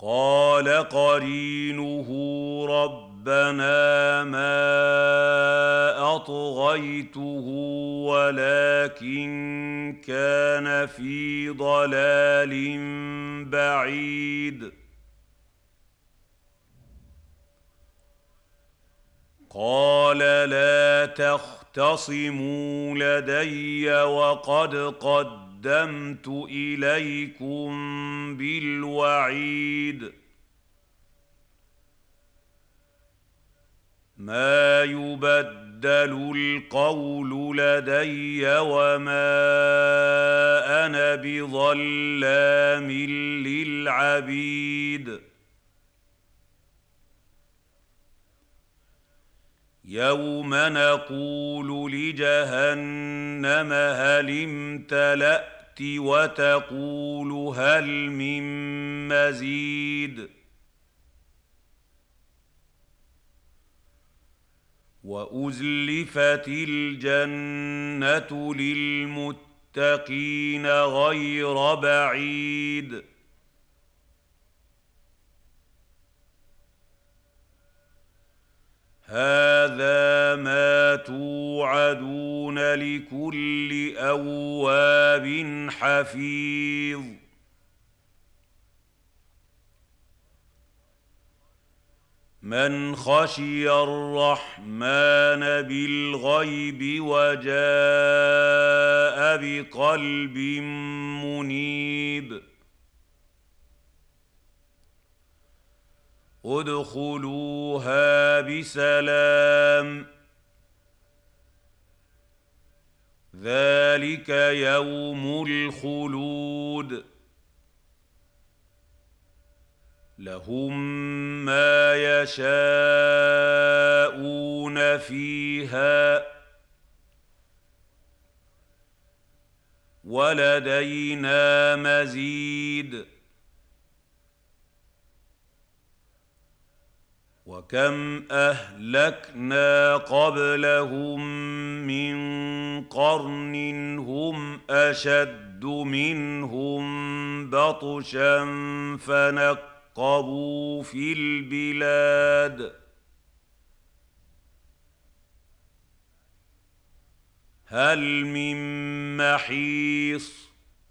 قال قرينه ربنا ما أطغيته ولكن كان في ضلال بعيد. قال لا تختصموا لدي وقد قدمت إليكم بالوعيد. ما يبدل القول لدي وما أنا بظلام للعبيد. يوم نقول لجهنم هل امتلأت وتقول هل من مزيد. وأزلفت الجنة للمتقين غير بعيد. هذا ما توعدون لكل أواب حفيظ. من خشي الرحمن بالغيب وجاء بقلب منيب. ادخلوها بسلام. ذلك يوم الخلود. لهم ما يشاءون فيها ولدينا مزيد. وكم أهلكنا قبلهم من قرن هم أشد منهم بطشا فنقبوا في البلاد. هل من محيص.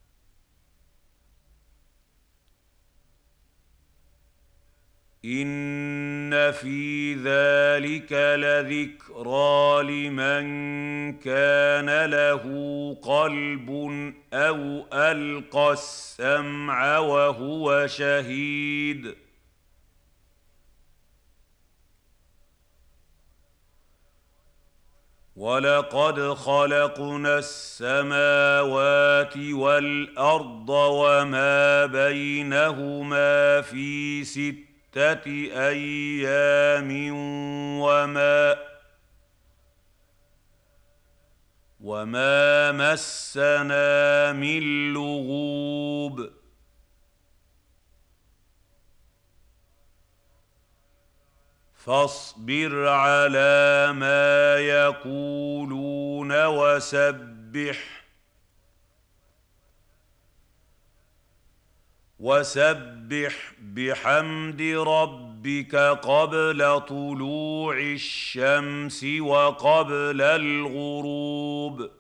إن في ذلك لذكرى لمن كان له قلب أو ألقى السمع وهو شهيد. ولقد خلقنا السماوات والأرض وما بينهما في 6 أيام وما مسنا من لغوب. فاصبر على ما يقولون وسبح بحمد ربك قبل طلوع الشمس وقبل الغروب.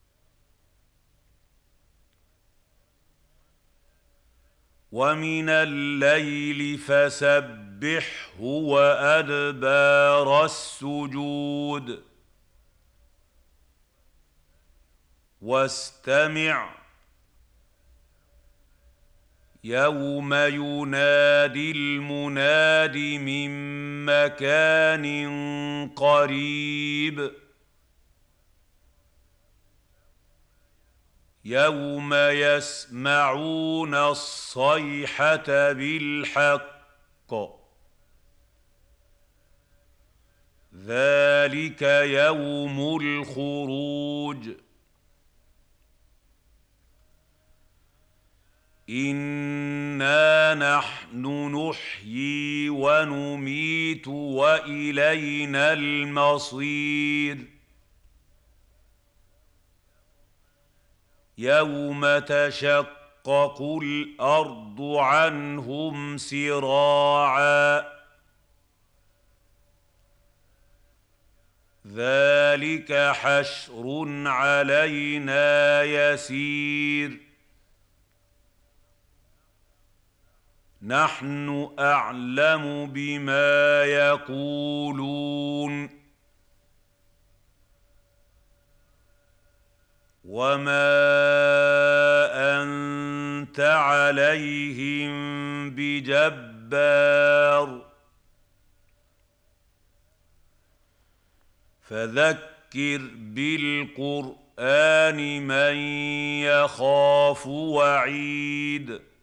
ومن الليل فسبحه وأدبار السجود. واستمع يوم ينادي المناد من مكان قريب. يوم يسمعون الصيحة بالحق. ذلك يوم الخروج. إنا نحن نحيي ونميت وإلينا المصير. يوم تشقق وتشقق الارض عنهم سراعا ذلك حشر علينا يسير نحن اعلم بما يقولون وما انت عليهم بجبار فذكر بالقران من يخاف وعيد